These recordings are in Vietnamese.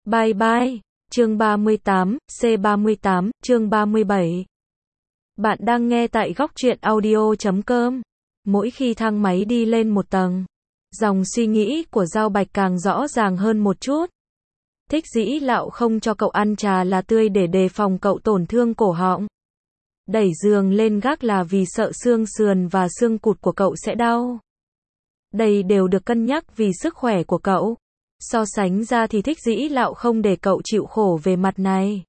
Bye bye. Chương 38, C38, chương 37. Bạn đang nghe tại góc truyện audio.com. Mỗi khi thang máy đi lên một tầng, dòng suy nghĩ của Giao Bạch càng rõ ràng hơn một chút. Thích Dĩ Lạo không cho cậu ăn trà là tươi để đề phòng cậu tổn thương cổ họng. Đẩy giường lên gác là vì sợ xương sườn và xương cụt của cậu sẽ đau. Đây đều được cân nhắc vì sức khỏe của cậu. So sánh ra thì Thích Dĩ Lạo không để cậu chịu khổ về mặt này.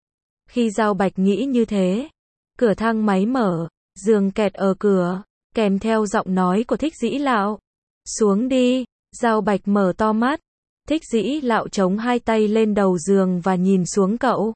Khi Giao Bạch nghĩ như thế, cửa thang máy mở, giường kẹt ở cửa, kèm theo giọng nói của Thích Dĩ Lạo. Xuống đi. Giao Bạch mở to mắt. Thích Dĩ Lạo chống hai tay lên đầu giường và nhìn xuống cậu.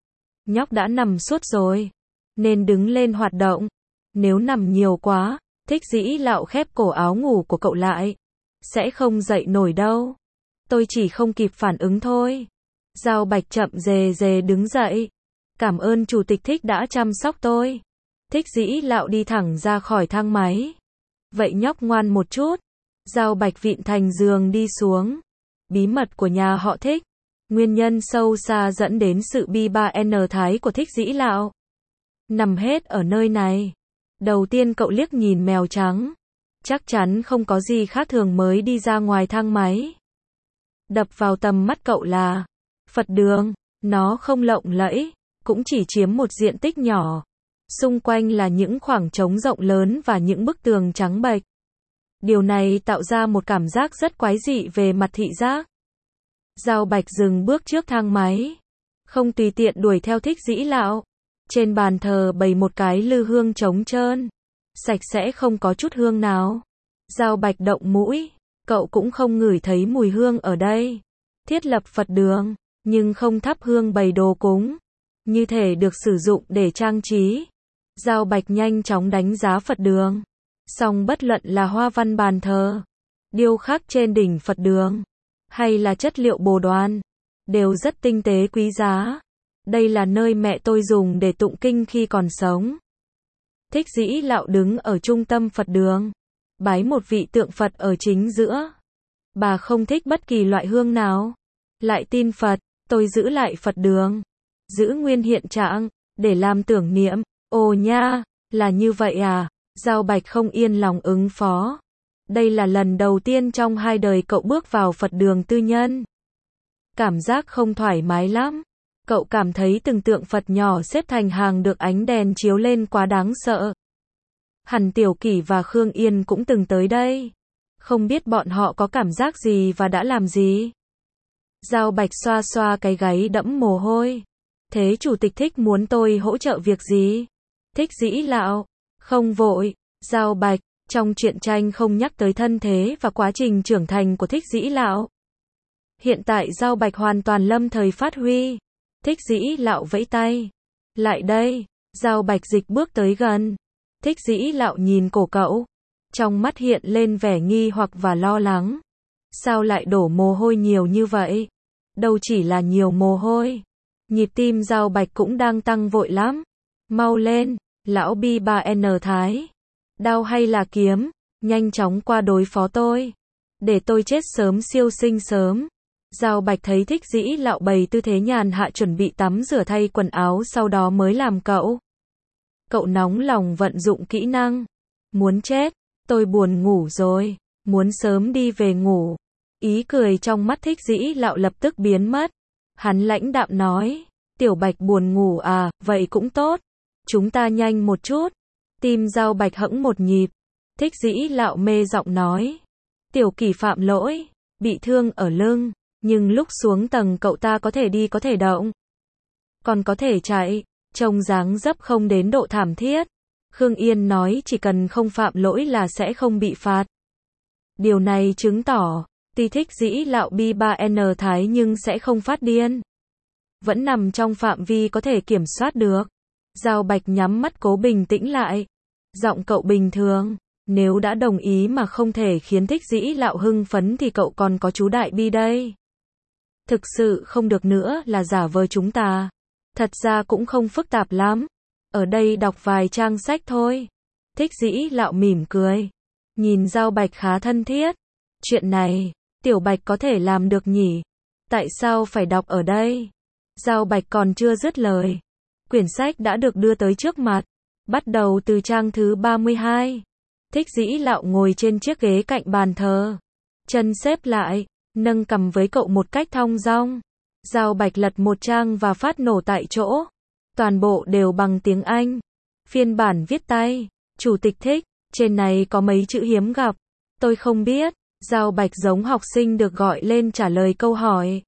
Nhóc đã nằm suốt rồi, nên đứng lên hoạt động. Nếu nằm nhiều quá, Thích Dĩ Lạo khép cổ áo ngủ của cậu lại, sẽ không dậy nổi đâu. Tôi chỉ không kịp phản ứng thôi. Giao Bạch chậm rề rề đứng dậy. Cảm ơn Chủ tịch Thích đã chăm sóc tôi. Thích Dĩ Lạo đi thẳng ra khỏi thang máy. Vậy nhóc ngoan một chút. Giao Bạch vịn thành giường đi xuống. Bí mật của nhà họ Thích. Nguyên nhân sâu xa dẫn đến sự bi ba thái của Thích Dĩ Lạo nằm hết ở nơi này. Đầu tiên cậu liếc nhìn mèo trắng. Chắc chắn không có gì khác thường mới đi ra ngoài thang máy. Đập vào tầm mắt cậu là Phật đường. Nó không lộng lẫy, cũng chỉ chiếm một diện tích nhỏ. Xung quanh là những khoảng trống rộng lớn và những bức tường trắng bệch. Điều này tạo ra một cảm giác rất quái dị về mặt thị giác. Giao Bạch dừng bước trước thang máy, không tùy tiện đuổi theo Thích Dĩ Lạo. Trên bàn thờ bày một cái lư hương trống trơn, sạch sẽ không có chút hương nào. Giao Bạch động mũi, cậu cũng không ngửi thấy mùi hương ở đây. Thiết lập Phật đường, nhưng không thắp hương bày đồ cúng, như thể được sử dụng để trang trí. Giao Bạch nhanh chóng đánh giá Phật đường. Song bất luận là hoa văn bàn thờ, điêu khắc trên đỉnh Phật đường, hay là chất liệu bồ đoàn, đều rất tinh tế quý giá. Đây là nơi mẹ tôi dùng để tụng kinh khi còn sống. Thích Dĩ Lạo đứng ở trung tâm Phật đường, bái một vị tượng Phật ở chính giữa. Bà không thích bất kỳ loại hương nào, lại tin Phật. Tôi giữ lại Phật đường, giữ nguyên hiện trạng, để làm tưởng niệm. Ồ nha, là như vậy à? Giao Bạch không yên lòng ứng phó. Đây là lần đầu tiên trong hai đời cậu bước vào Phật đường tư nhân. Cảm giác không thoải mái lắm. Cậu cảm thấy từng tượng Phật nhỏ xếp thành hàng được ánh đèn chiếu lên quá đáng sợ. Hẳn Tiểu Kỷ và Khương Yên cũng từng tới đây. Không biết bọn họ có cảm giác gì và đã làm gì. Giao Bạch xoa xoa cái gáy đẫm mồ hôi. Thế Chủ tịch Thích muốn tôi hỗ trợ việc gì? Thích Dĩ Lạo. Không vội. Giao Bạch, trong truyện tranh không nhắc tới thân thế và quá trình trưởng thành của Thích Dĩ Lạo. Hiện tại Giao Bạch hoàn toàn lâm thời phát huy. Thích Dĩ Lạo vẫy tay. Lại đây. Giao Bạch dịch bước tới gần. Thích Dĩ Lạo nhìn cổ cậu. Trong mắt hiện lên vẻ nghi hoặc và lo lắng. Sao lại đổ mồ hôi nhiều như vậy? Đâu chỉ là nhiều mồ hôi. Nhịp tim Giao Bạch cũng đang tăng vội lắm. Mau lên, lão bi ba thái. Đao hay là kiếm? Nhanh chóng qua đối phó tôi. Để tôi chết sớm siêu sinh sớm. Giao Bạch thấy Thích Dĩ Lạo bày tư thế nhàn hạ chuẩn bị tắm rửa thay quần áo sau đó mới làm cậu. Cậu nóng lòng vận dụng kỹ năng. Muốn chết, tôi buồn ngủ rồi, muốn sớm đi về ngủ. Ý cười trong mắt Thích Dĩ Lạo lập tức biến mất. Hắn lãnh đạm nói, Tiểu Bạch buồn ngủ à, vậy cũng tốt. Chúng ta nhanh một chút. Tim Giao Bạch hẫng một nhịp. Thích Dĩ Lạo mê giọng nói, Tiểu Kỷ phạm lỗi, bị thương ở lưng, nhưng lúc xuống tầng cậu ta có thể đi có thể động, còn có thể chạy, trông dáng dấp không đến độ thảm thiết. Khương Yên nói chỉ cần không phạm lỗi là sẽ không bị phạt. Điều này chứng tỏ, tuy Thích Dĩ Lạo bi ba thái nhưng sẽ không phát điên. Vẫn nằm trong phạm vi có thể kiểm soát được. Giao Bạch nhắm mắt cố bình tĩnh lại. Giọng cậu bình thường. Nếu đã đồng ý mà không thể khiến Thích Dĩ Lạo hưng phấn thì cậu còn có chú Đại Bi đây. Thực sự không được nữa là giả vờ chúng ta. Thật ra cũng không phức tạp lắm. Ở đây đọc vài trang sách thôi. Thích Dĩ Lạo mỉm cười. Nhìn Giao Bạch khá thân thiết. Chuyện này, Tiểu Bạch có thể làm được nhỉ? Tại sao phải đọc ở đây? Giao Bạch còn chưa dứt lời. Quyển sách đã được đưa tới trước mặt. Bắt đầu từ trang thứ 32. Thích Dĩ Lạo ngồi trên chiếc ghế cạnh bàn thờ. Chân xếp lại, nâng cằm với cậu một cách thong dong. Giao Bạch lật một trang và phát nổ tại chỗ. Toàn bộ đều bằng tiếng Anh. Phiên bản viết tay. Chủ tịch Thích, trên này có mấy chữ hiếm gặp. Tôi không biết. Giao Bạch giống học sinh được gọi lên trả lời câu hỏi.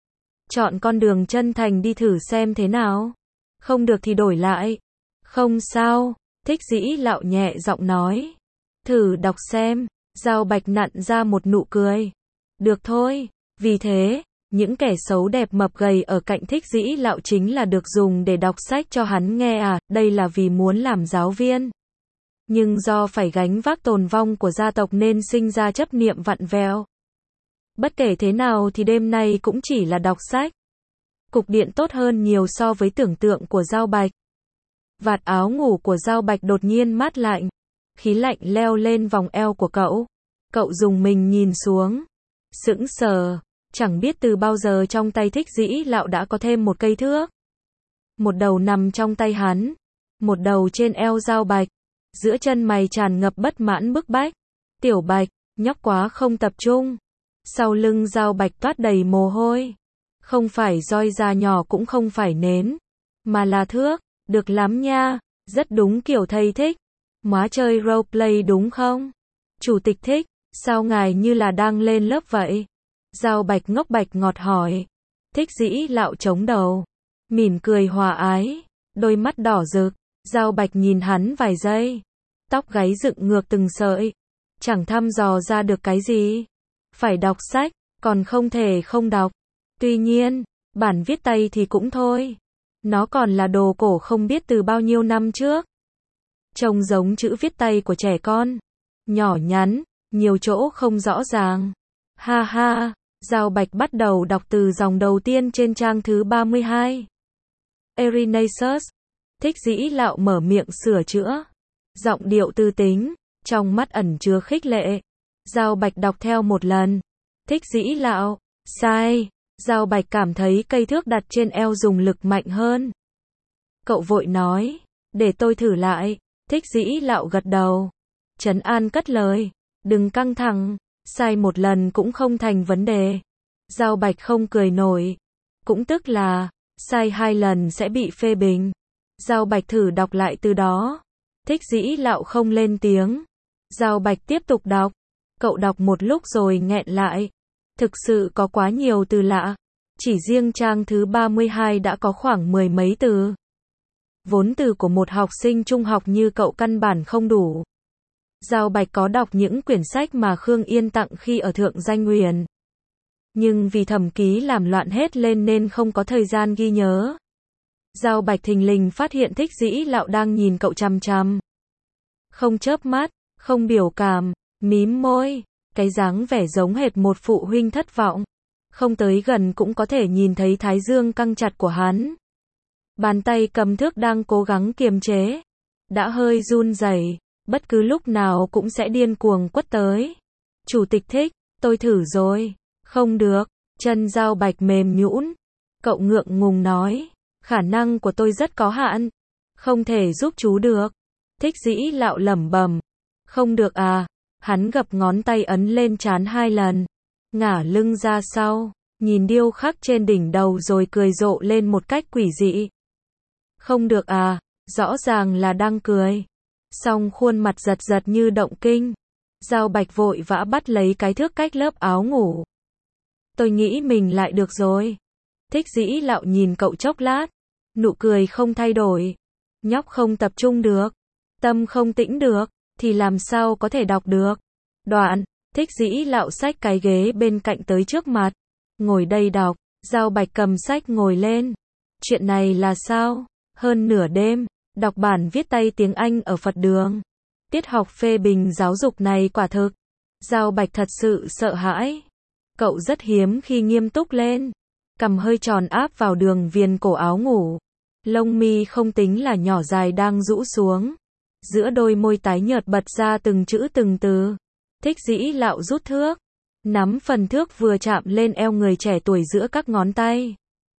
Chọn con đường chân thành đi thử xem thế nào. Không được thì đổi lại. Không sao. Thích Dĩ Lạo nhẹ giọng nói. Thử đọc xem. Giao Bạch nặn ra một nụ cười. Được thôi. Vì thế, những kẻ xấu đẹp mập gầy ở cạnh Thích Dĩ Lạo chính là được dùng để đọc sách cho hắn nghe à, đây là vì muốn làm giáo viên. Nhưng do phải gánh vác tồn vong của gia tộc nên sinh ra chấp niệm vặn vẹo. Bất kể thế nào thì đêm nay cũng chỉ là đọc sách. Cục điện tốt hơn nhiều so với tưởng tượng của Giao Bạch. Vạt áo ngủ của Giao Bạch đột nhiên mát lạnh. Khí lạnh leo lên vòng eo của cậu. Cậu dùng mình nhìn xuống. Sững sờ. Chẳng biết từ bao giờ trong tay Thích Dĩ Lạo đã có thêm một cây thước. Một đầu nằm trong tay hắn. Một đầu trên eo Giao Bạch. Giữa chân mày tràn ngập bất mãn bức bách. Tiểu Bạch, nhóc quá không tập trung. Sau lưng Giao Bạch toát đầy mồ hôi. Không phải roi da nhỏ cũng không phải nến. Mà là thước. Được lắm nha. Rất đúng kiểu thầy thích. Móa chơi roleplay đúng không? Chủ tịch Thích, sao ngài như là đang lên lớp vậy? Giao Bạch ngốc bạch ngọt hỏi. Thích Dĩ Lạo chống đầu. Mỉm cười hòa ái. Đôi mắt đỏ rực. Giao Bạch nhìn hắn vài giây. Tóc gáy dựng ngược từng sợi. Chẳng thăm dò ra được cái gì. Phải đọc sách, còn không thể không đọc. Tuy nhiên, bản viết tay thì cũng thôi. Nó còn là đồ cổ không biết từ bao nhiêu năm trước. Trông giống chữ viết tay của trẻ con. Nhỏ nhắn, nhiều chỗ không rõ ràng. Ha ha, Giao Bạch bắt đầu đọc từ dòng đầu tiên trên trang thứ 32. Erinaceus. Thích Dĩ Lạo mở miệng sửa chữa. Giọng điệu tư tính, trong mắt ẩn chứa khích lệ. Giao Bạch đọc theo một lần. Thích Dĩ Lạo, sai. Giao Bạch cảm thấy cây thước đặt trên eo dùng lực mạnh hơn. Cậu vội nói, để tôi thử lại. Thích Dĩ Lạo gật đầu. Trấn an cất lời, đừng căng thẳng, sai một lần cũng không thành vấn đề. Giao Bạch không cười nổi. Cũng tức là, sai 2 lần sẽ bị phê bình. Giao Bạch thử đọc lại từ đó. Thích Dĩ Lạo không lên tiếng. Giao Bạch tiếp tục đọc. Cậu đọc một lúc rồi nghẹn lại. Thực sự có quá nhiều từ lạ. Chỉ riêng trang thứ 32 đã có khoảng 10 mấy từ. Vốn từ của một học sinh trung học như cậu căn bản không đủ. Giao Bạch có đọc những quyển sách mà Khương Yên tặng khi ở Thượng Danh Huyền. Nhưng vì thẩm ký làm loạn hết lên nên không có thời gian ghi nhớ. Giao Bạch thình lình phát hiện Thích Dĩ Lạo đang nhìn cậu chằm chằm. Không chớp mắt, không biểu cảm, mím môi, cái dáng vẻ giống hệt một phụ huynh thất vọng. Không tới gần cũng có thể nhìn thấy thái dương căng chặt của hắn. Bàn tay cầm thước đang cố gắng kiềm chế. Đã hơi run rẩy, bất cứ lúc nào cũng sẽ điên cuồng quất tới. Chủ tịch Thích, tôi thử rồi. Không được, chân Giao Bạch mềm nhũn. Cậu ngượng ngùng nói, khả năng của tôi rất có hạn. Không thể giúp chú được. Thích Dĩ Lạo lẩm bẩm. Không được à? Hắn gập ngón tay ấn lên trán 2 lần. Ngả lưng ra sau, nhìn điêu khắc trên đỉnh đầu rồi cười rộ lên một cách quỷ dị. Không được à? Rõ ràng là đang cười. Song khuôn mặt giật giật như động kinh. Giao Bạch vội vã bắt lấy cái thước cách lớp áo ngủ. Tôi nghĩ mình lại được rồi. Thích Dĩ Lạo nhìn cậu chốc lát. Nụ cười không thay đổi. Nhóc không tập trung được. Tâm không tĩnh được. Thì làm sao có thể đọc được. Đoạn, Thích Dĩ Lạo xách cái ghế bên cạnh tới trước mặt. Ngồi đây đọc. Giao Bạch cầm sách ngồi lên. Chuyện này là sao? Hơn nửa đêm, đọc bản viết tay tiếng Anh ở Phật đường. Tiết học phê bình giáo dục này quả thực. Giao Bạch thật sự sợ hãi. Cậu rất hiếm khi nghiêm túc lên. Cằm hơi tròn áp vào đường viền cổ áo ngủ. Lông mi không tính là nhỏ dài đang rũ xuống. Giữa đôi môi tái nhợt bật ra từng chữ từng từ. Thích Dĩ Lạo rút thước. Nắm phần thước vừa chạm lên eo người trẻ tuổi giữa các ngón tay.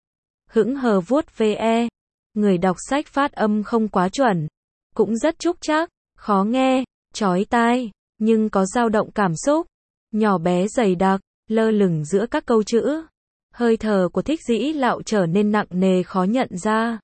Hững hờ vuốt ve. Người đọc sách phát âm không quá chuẩn. Cũng rất trúc trác, khó nghe, chói tai, nhưng có dao động cảm xúc. Nhỏ bé dày đặc, lơ lửng giữa các câu chữ. Hơi thở của Thích Dĩ Lạo trở nên nặng nề khó nhận ra.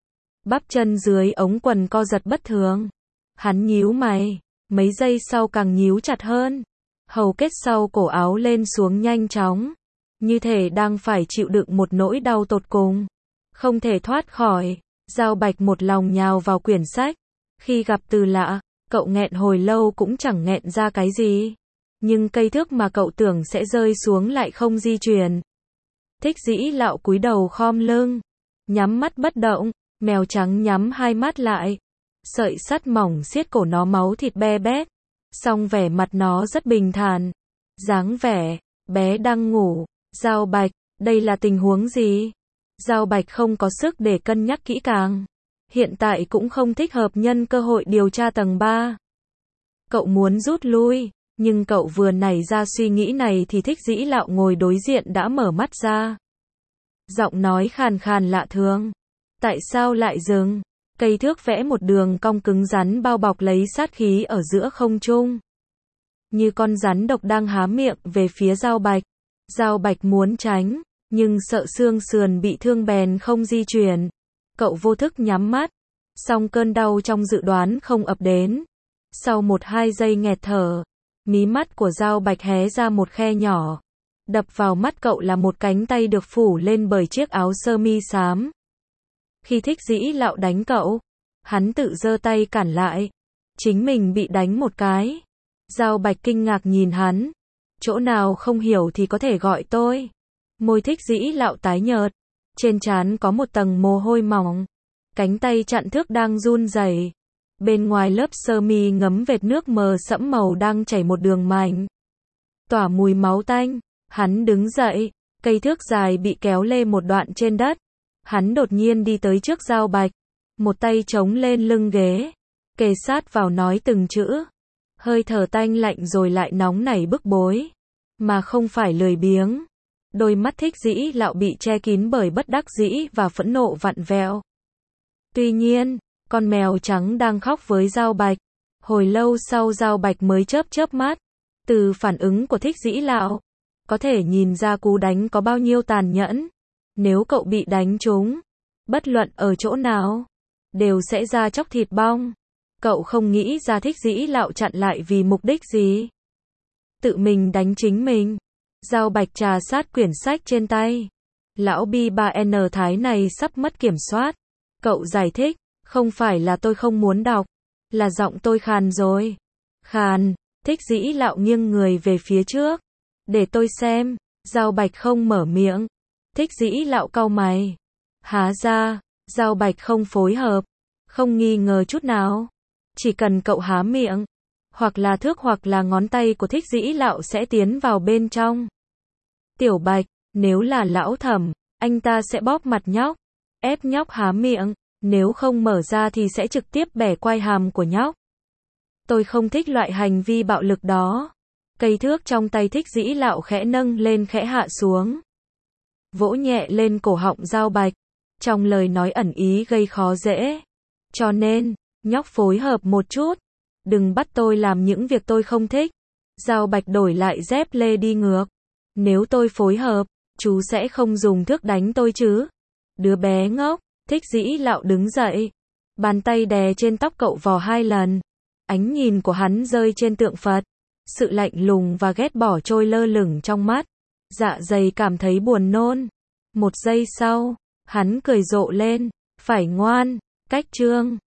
Bắp chân dưới ống quần co giật bất thường. Hắn nhíu mày, mấy giây sau càng nhíu chặt hơn. Hầu kết sau cổ áo lên xuống nhanh chóng. Như thể đang phải chịu đựng một nỗi đau tột cùng. Không thể thoát khỏi. Giao Bạch một lòng nhào vào quyển sách. Khi gặp từ lạ, cậu nghẹn hồi lâu cũng chẳng nghẹn ra cái gì. Nhưng cây thước mà cậu tưởng sẽ rơi xuống lại không di chuyển. Thích Dĩ Lạo cúi đầu khom lưng, nhắm mắt bất động, mèo trắng nhắm hai mắt lại. Sợi sắt mỏng siết cổ nó máu thịt be bét. Song vẻ mặt nó rất bình thản. Dáng vẻ, bé đang ngủ. Giao Bạch, đây là tình huống gì? Giao Bạch không có sức để cân nhắc kỹ càng. Hiện tại cũng không thích hợp nhân cơ hội điều tra tầng 3. Cậu muốn rút lui, nhưng cậu vừa nảy ra suy nghĩ này thì Thích Dĩ Lạo ngồi đối diện đã mở mắt ra. Giọng nói khàn khàn lạ thường. Tại sao lại dừng? Cây thước vẽ một đường cong cứng rắn bao bọc lấy sát khí ở giữa không trung. Như con rắn độc đang há miệng về phía Giao Bạch. Giao Bạch muốn tránh, nhưng sợ xương sườn bị thương bèn không di chuyển. Cậu vô thức nhắm mắt, song cơn đau trong dự đoán không ập đến. Sau 1-2 giây nghẹt thở, mí mắt của Giao Bạch hé ra một khe nhỏ. Đập vào mắt cậu là một cánh tay được phủ lên bởi chiếc áo sơ mi xám. Khi Thích Dĩ Lạo đánh cậu, hắn tự giơ tay cản lại. Chính mình bị đánh một cái. Giao Bạch kinh ngạc nhìn hắn. Chỗ nào không hiểu thì có thể gọi tôi. Môi Thích Dĩ Lạo tái nhợt. Trên trán có một tầng mồ hôi mỏng. Cánh tay chặn thước đang run rẩy. Bên ngoài lớp sơ mi ngấm vệt nước mờ sẫm màu đang chảy một đường mảnh. Tỏa mùi máu tanh. Hắn đứng dậy. Cây thước dài bị kéo lê một đoạn trên đất. Hắn đột nhiên đi tới trước Giao Bạch. Một tay chống lên lưng ghế. Kề sát vào nói từng chữ. Hơi thở tanh lạnh rồi lại nóng nảy bức bối. Mà không phải lười biếng. Đôi mắt Thích Dĩ Lạo bị che kín bởi bất đắc dĩ và phẫn nộ vặn vẹo. Tuy nhiên, con mèo trắng đang khóc với Giao Bạch. Hồi lâu sau Giao Bạch mới chớp mắt. Từ phản ứng của Thích Dĩ Lạo, có thể nhìn ra cú đánh có bao nhiêu tàn nhẫn. Nếu cậu bị đánh trúng, bất luận ở chỗ nào, đều sẽ ra chóc thịt bong. Cậu không nghĩ ra Thích Dĩ Lạo chặn lại vì mục đích gì. Tự mình đánh chính mình. Giao Bạch trà sát quyển sách trên tay. Lão B3N Thái này sắp mất kiểm soát. Cậu giải thích, không phải là tôi không muốn đọc, là giọng tôi khàn rồi. Khàn. Thích Dĩ Lạo nghiêng người về phía trước. Để tôi xem. Giao Bạch không mở miệng. Thích Dĩ Lạo cau mày. Há ra. Giao Bạch không phối hợp. Không nghi ngờ chút nào. Chỉ cần cậu há miệng, hoặc là thước hoặc là ngón tay của Thích Dĩ Lạo sẽ tiến vào bên trong. Tiểu Bạch, nếu là lão Thẩm, anh ta sẽ bóp mặt nhóc, ép nhóc há miệng, nếu không mở ra thì sẽ trực tiếp bẻ quai hàm của nhóc. Tôi không thích loại hành vi bạo lực đó. Cây thước trong tay Thích Dĩ Lạo khẽ nâng lên khẽ hạ xuống. Vỗ nhẹ lên cổ họng Giao Bạch. Trong lời nói ẩn ý gây khó dễ. Cho nên, nhóc phối hợp một chút. Đừng bắt tôi làm những việc tôi không thích. Giao Bạch đổi lại dép lê đi ngược. Nếu tôi phối hợp, chú sẽ không dùng thước đánh tôi chứ. Đứa bé ngốc. Thích Dĩ Lạo đứng dậy. Bàn tay đè trên tóc cậu vò 2 lần. Ánh nhìn của hắn rơi trên tượng Phật. Sự lạnh lùng và ghét bỏ trôi lơ lửng trong mắt. Dạ dày cảm thấy buồn nôn. Một giây sau, hắn cười rộ lên. Phải ngoan, cách chương.